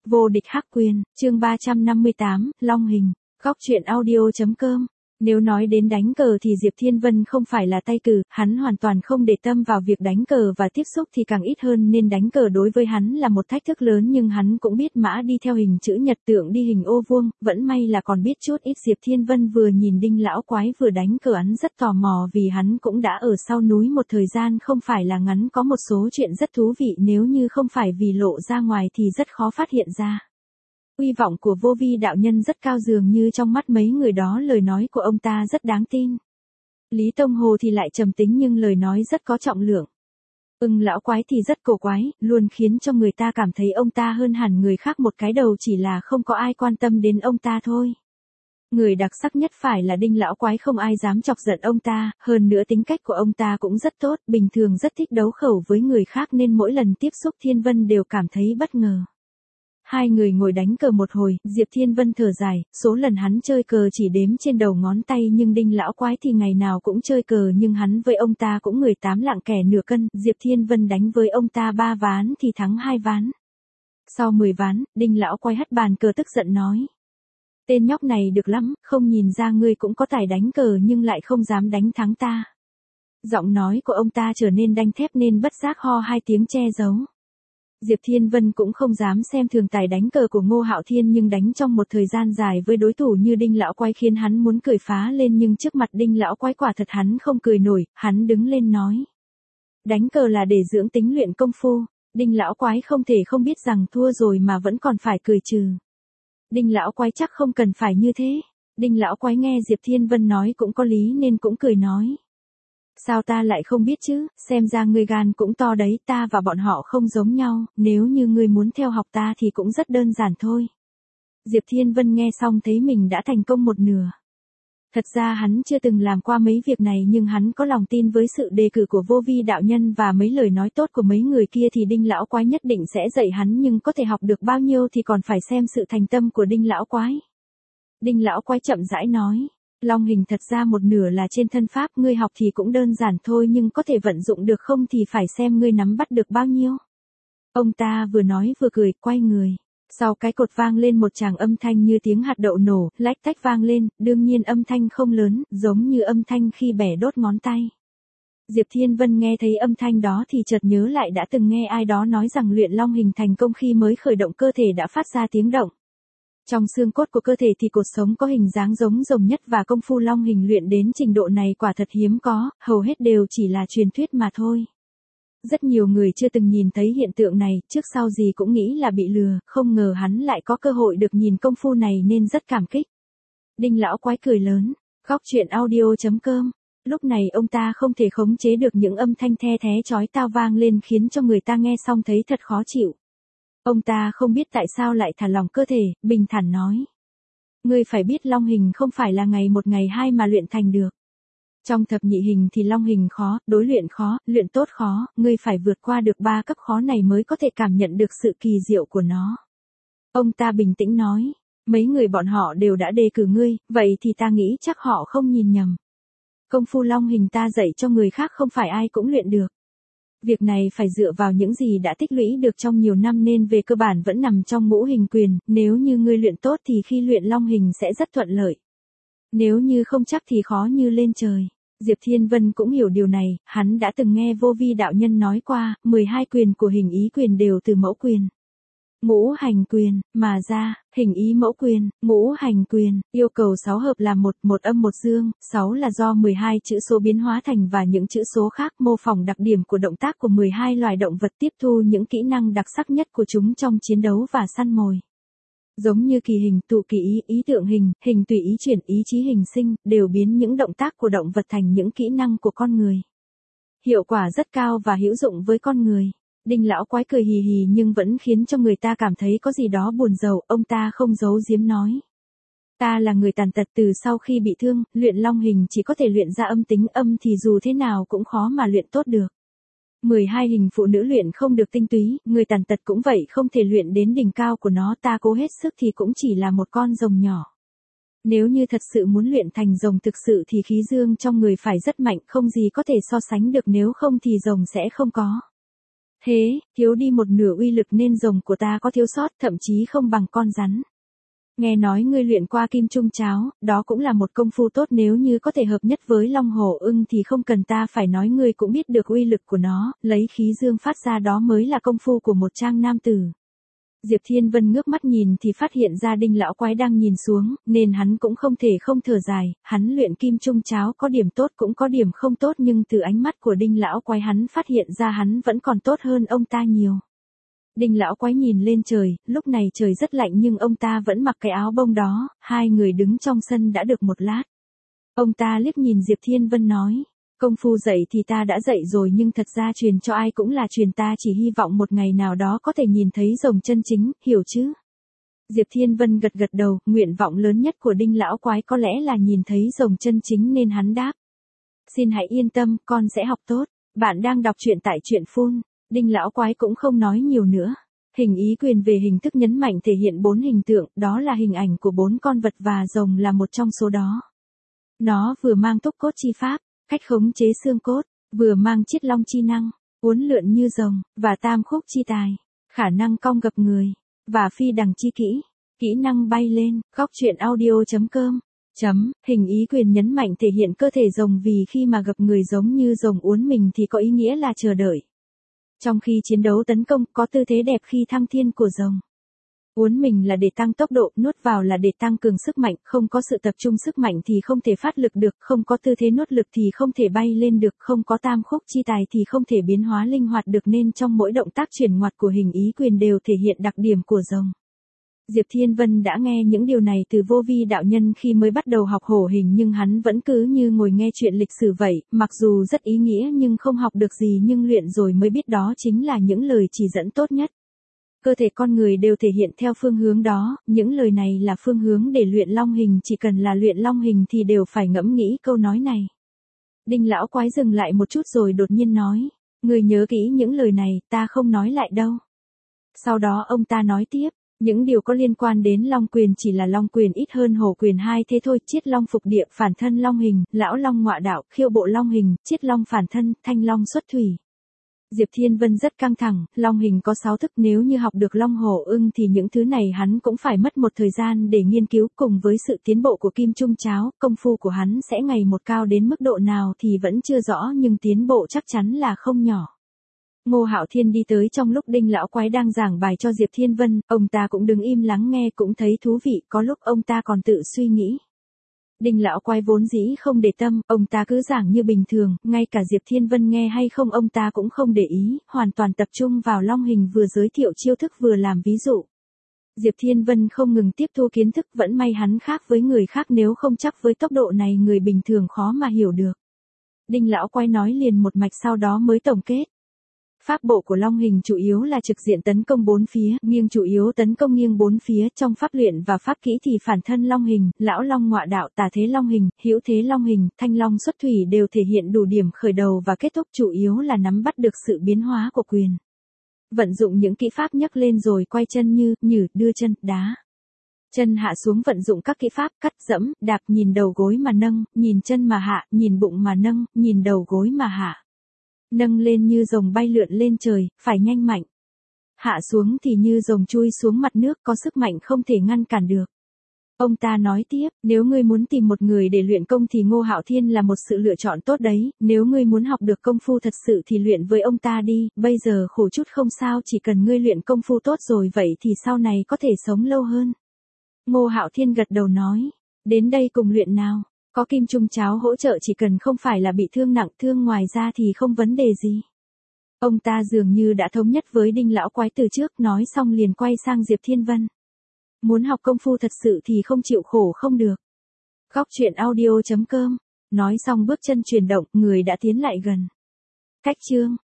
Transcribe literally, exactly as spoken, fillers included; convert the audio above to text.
Vô địch hắc quyền, chương ba trăm năm mươi tám, Long Hình, góc truyện audio.com. Nếu nói đến đánh cờ thì Diệp Thiên Vân không phải là tay cừ, hắn hoàn toàn không để tâm vào việc đánh cờ và tiếp xúc thì càng ít hơn nên đánh cờ đối với hắn là một thách thức lớn nhưng hắn cũng biết mã đi theo hình chữ nhật tượng đi hình ô vuông, vẫn may là còn biết chút ít. Diệp Thiên Vân vừa nhìn Đinh lão quái vừa đánh cờ hắn rất tò mò vì hắn cũng đã ở sau núi một thời gian không phải là ngắn, có một số chuyện rất thú vị nếu như không phải vì lộ ra ngoài thì rất khó phát hiện ra. Uy vọng của Vô Vi đạo nhân rất cao, dường như trong mắt mấy người đó lời nói của ông ta rất đáng tin. Lý Tông Hồ thì lại trầm tính nhưng lời nói rất có trọng lượng. Ưng lão quái thì rất cổ quái, luôn khiến cho người ta cảm thấy ông ta hơn hẳn người khác một cái đầu, chỉ là không có ai quan tâm đến ông ta thôi. Người đặc sắc nhất phải là Đinh lão quái, không ai dám chọc giận ông ta, hơn nữa tính cách của ông ta cũng rất tốt, bình thường rất thích đấu khẩu với người khác nên mỗi lần tiếp xúc Thiên Vân đều cảm thấy bất ngờ. Hai người ngồi đánh cờ một hồi, Diệp Thiên Vân thở dài, số lần hắn chơi cờ chỉ đếm trên đầu ngón tay, nhưng Đinh lão quái thì ngày nào cũng chơi cờ, nhưng hắn với ông ta cũng người tám lạng kẻ nửa cân. Diệp Thiên Vân đánh với ông ta ba ván thì thắng hai ván. Sau mười ván, Đinh lão quái hất bàn cờ tức giận nói: "Tên nhóc này được lắm, không nhìn ra ngươi cũng có tài đánh cờ nhưng lại không dám đánh thắng ta." Giọng nói của ông ta trở nên đanh thép nên bất giác ho hai tiếng che giấu. Diệp Thiên Vân cũng không dám xem thường tài đánh cờ của Ngô Hạo Thiên, nhưng đánh trong một thời gian dài với đối thủ như Đinh lão quái khiến hắn muốn cười phá lên, nhưng trước mặt Đinh lão quái quả thật hắn không cười nổi. Hắn đứng lên nói: "Đánh cờ là để dưỡng tính luyện công phu." Đinh lão quái không thể không biết rằng thua rồi mà vẫn còn phải cười trừ. Đinh lão quái chắc không cần phải như thế. Đinh lão quái nghe Diệp Thiên Vân nói cũng có lý nên cũng cười nói: "Sao ta lại không biết chứ, xem ra ngươi gan cũng to đấy, ta và bọn họ không giống nhau, nếu như ngươi muốn theo học ta thì cũng rất đơn giản thôi." Diệp Thiên Vân nghe xong thấy mình đã thành công một nửa. Thật ra hắn chưa từng làm qua mấy việc này nhưng hắn có lòng tin với sự đề cử của Vô Vi đạo nhân và mấy lời nói tốt của mấy người kia thì Đinh lão quái nhất định sẽ dạy hắn, nhưng có thể học được bao nhiêu thì còn phải xem sự thành tâm của Đinh lão quái. Đinh lão quái chậm rãi nói: "Long hình thật ra một nửa là trên thân pháp, ngươi học thì cũng đơn giản thôi nhưng có thể vận dụng được không thì phải xem ngươi nắm bắt được bao nhiêu." Ông ta vừa nói vừa cười, quay người. Sau cái cột vang lên một tràng âm thanh như tiếng hạt đậu nổ, lách tách vang lên, đương nhiên âm thanh không lớn, giống như âm thanh khi bẻ đốt ngón tay. Diệp Thiên Vân nghe thấy âm thanh đó thì chợt nhớ lại đã từng nghe ai đó nói rằng luyện long hình thành công khi mới khởi động cơ thể đã phát ra tiếng động. Trong xương cốt của cơ thể thì cột sống có hình dáng giống rồng nhất, và công phu long hình luyện đến trình độ này quả thật hiếm có, hầu hết đều chỉ là truyền thuyết mà thôi. Rất nhiều người chưa từng nhìn thấy hiện tượng này, trước sau gì cũng nghĩ là bị lừa, không ngờ hắn lại có cơ hội được nhìn công phu này nên rất cảm kích. Đinh lão quái cười lớn, góc truyện audio.com. Lúc này ông ta không thể khống chế được những âm thanh the thé chói tai vang lên khiến cho người ta nghe xong thấy thật khó chịu. Ông ta không biết tại sao lại thả lỏng cơ thể, bình thản nói: "Ngươi phải biết long hình không phải là ngày một ngày hai mà luyện thành được. Trong thập nhị hình thì long hình khó, đối luyện khó, luyện tốt khó, ngươi phải vượt qua được ba cấp khó này mới có thể cảm nhận được sự kỳ diệu của nó." Ông ta bình tĩnh nói: "Mấy người bọn họ đều đã đề cử ngươi, vậy thì ta nghĩ chắc họ không nhìn nhầm. Công phu long hình ta dạy cho người khác không phải ai cũng luyện được. Việc này phải dựa vào những gì đã tích lũy được trong nhiều năm nên về cơ bản vẫn nằm trong ngũ hình quyền, nếu như ngươi luyện tốt thì khi luyện long hình sẽ rất thuận lợi. Nếu như không chắc thì khó như lên trời." Diệp Thiên Vân cũng hiểu điều này, hắn đã từng nghe Vô Vi đạo nhân nói qua, mười hai quyền của hình ý quyền đều từ mẫu quyền, ngũ hành quyền mà ra. Hình ý mẫu quyền, ngũ hành quyền yêu cầu sáu hợp là một, một âm một dương, sáu là do mười hai chữ số biến hóa thành và những chữ số khác mô phỏng đặc điểm của động tác của mười hai loài động vật, tiếp thu những kỹ năng đặc sắc nhất của chúng trong chiến đấu và săn mồi. Giống như kỳ hình, tụ kỳ ý, ý tượng hình, hình tùy ý chuyển, ý chí hình sinh, đều biến những động tác của động vật thành những kỹ năng của con người. Hiệu quả rất cao và hữu dụng với con người. Đinh lão quái cười hì hì nhưng vẫn khiến cho người ta cảm thấy có gì đó buồn rầu, ông ta không giấu giếm nói: "Ta là người tàn tật, từ sau khi bị thương, luyện long hình chỉ có thể luyện ra âm tính, âm thì dù thế nào cũng khó mà luyện tốt được. mười hai hình phụ nữ luyện không được tinh túy, người tàn tật cũng vậy, không thể luyện đến đỉnh cao của nó, ta cố hết sức thì cũng chỉ là một con rồng nhỏ. Nếu như thật sự muốn luyện thành rồng thực sự thì khí dương trong người phải rất mạnh, không gì có thể so sánh được, nếu không thì rồng sẽ không có Thế, thiếu đi một nửa uy lực nên rồng của ta có thiếu sót, thậm chí không bằng con rắn. Nghe nói ngươi luyện qua kim trung cháo, đó cũng là một công phu tốt, nếu như có thể hợp nhất với long hổ ưng thì không cần ta phải nói ngươi cũng biết được uy lực của nó, lấy khí dương phát ra đó mới là công phu của một trang nam tử. Diệp Thiên Vân ngước mắt nhìn thì phát hiện ra Đinh lão quái đang nhìn xuống, nên hắn cũng không thể không thở dài, hắn luyện kim trung cháo có điểm tốt cũng có điểm không tốt, nhưng từ ánh mắt của Đinh lão quái hắn phát hiện ra hắn vẫn còn tốt hơn ông ta nhiều. Đinh lão quái nhìn lên trời, lúc này trời rất lạnh nhưng ông ta vẫn mặc cái áo bông đó, hai người đứng trong sân đã được một lát. Ông ta liếc nhìn Diệp Thiên Vân nói, công phu dạy thì ta đã dạy rồi nhưng thật ra truyền cho ai cũng là truyền, ta chỉ hy vọng một ngày nào đó có thể nhìn thấy rồng chân chính, hiểu chứ? Diệp Thiên Vân gật gật đầu, nguyện vọng lớn nhất của Đinh lão quái có lẽ là nhìn thấy rồng chân chính nên hắn đáp. Xin hãy yên tâm, con sẽ học tốt, bạn đang đọc truyện tại truyện phun. Đinh lão quái cũng không nói nhiều nữa. Hình ý quyền về hình thức nhấn mạnh thể hiện bốn hình tượng, đó là hình ảnh của bốn con vật và rồng là một trong số đó. Nó vừa mang túc cốt chi pháp, cách khống chế xương cốt, vừa mang chiết long chi năng, uốn lượn như rồng, và tam khúc chi tài, khả năng cong gập người, và phi đằng chi kỹ, kỹ năng bay lên. Góc truyện audio chấm com Chấm, hình ý quyền nhấn mạnh thể hiện cơ thể rồng vì khi mà gập người giống như rồng uốn mình thì có ý nghĩa là chờ đợi. Trong khi chiến đấu tấn công, có tư thế đẹp khi thăng thiên của rồng. Uốn mình là để tăng tốc độ, nuốt vào là để tăng cường sức mạnh, không có sự tập trung sức mạnh thì không thể phát lực được, không có tư thế nuốt lực thì không thể bay lên được, không có tam khúc chi tài thì không thể biến hóa linh hoạt được, nên trong mỗi động tác chuyển ngoặt của hình ý quyền đều thể hiện đặc điểm của rồng. Diệp Thiên Vân đã nghe những điều này từ Vô Vi đạo nhân khi mới bắt đầu học hổ hình, nhưng hắn vẫn cứ như ngồi nghe chuyện lịch sử vậy, mặc dù rất ý nghĩa nhưng không học được gì, nhưng luyện rồi mới biết đó chính là những lời chỉ dẫn tốt nhất. Cơ thể con người đều thể hiện theo phương hướng đó, những lời này là phương hướng để luyện long hình, chỉ cần là luyện long hình thì đều phải ngẫm nghĩ câu nói này. Đinh lão quái dừng lại một chút rồi đột nhiên nói, người nhớ kỹ những lời này, ta không nói lại đâu. Sau đó ông ta nói tiếp, những điều có liên quan đến long quyền chỉ là long quyền ít hơn hổ quyền hai thế thôi, chiết long phục địa, phản thân long hình, lão long ngọa đạo, khiêu bộ long hình, chiết long phản thân, thanh long xuất thủy. Diệp Thiên Vân rất căng thẳng, long hình có sáu thức, nếu như học được long hổ ưng thì những thứ này hắn cũng phải mất một thời gian để nghiên cứu, cùng với sự tiến bộ của kim trung cháo, công phu của hắn sẽ ngày một cao đến mức độ nào thì vẫn chưa rõ, nhưng tiến bộ chắc chắn là không nhỏ. Ngô Hạo Thiên đi tới trong lúc Đinh lão quái đang giảng bài cho Diệp Thiên Vân, ông ta cũng đứng im lắng nghe, cũng thấy thú vị, có lúc ông ta còn tự suy nghĩ. Đinh lão quái vốn dĩ không để tâm, ông ta cứ giảng như bình thường, ngay cả Diệp Thiên Vân nghe hay không ông ta cũng không để ý, hoàn toàn tập trung vào long hình, vừa giới thiệu chiêu thức vừa làm ví dụ. Diệp Thiên Vân không ngừng tiếp thu kiến thức, vẫn may hắn khác với người khác, nếu không chắc với tốc độ này người bình thường khó mà hiểu được. Đinh lão quái nói liền một mạch, sau đó mới tổng kết. Pháp bộ của long hình chủ yếu là trực diện tấn công bốn phía, nghiêng chủ yếu tấn công nghiêng bốn phía, trong pháp luyện và pháp kỹ thì phản thân long hình, lão long ngọa đạo, tà thế long hình, hữu thế long hình, thanh long xuất thủy đều thể hiện đủ điểm khởi đầu và kết thúc, chủ yếu là nắm bắt được sự biến hóa của quyền. Vận dụng những kỹ pháp nhấc lên rồi quay chân như, nhử, đưa chân, đá. Chân hạ xuống vận dụng các kỹ pháp cắt, dẫm, đạp, nhìn đầu gối mà nâng, nhìn chân mà hạ, nhìn bụng mà nâng, nhìn đầu gối mà hạ. Nâng lên như rồng bay lượn lên trời, phải nhanh mạnh. Hạ xuống thì như rồng chui xuống mặt nước, có sức mạnh không thể ngăn cản được. Ông ta nói tiếp, nếu ngươi muốn tìm một người để luyện công thì Ngô Hạo Thiên là một sự lựa chọn tốt đấy, nếu ngươi muốn học được công phu thật sự thì luyện với ông ta đi, bây giờ khổ chút không sao, chỉ cần ngươi luyện công phu tốt rồi vậy thì sau này có thể sống lâu hơn. Ngô Hạo Thiên gật đầu nói, đến đây cùng luyện nào. Có kim trung cháo hỗ trợ, chỉ cần không phải là bị thương nặng, thương ngoài ra thì không vấn đề gì. Ông ta dường như đã thống nhất với Đinh lão quái từ trước, nói xong liền quay sang Diệp Thiên Vân. Muốn học công phu thật sự thì không chịu khổ không được. Góc truyện audio chấm com Nói xong bước chân chuyển động, người đã tiến lại gần. Cách chương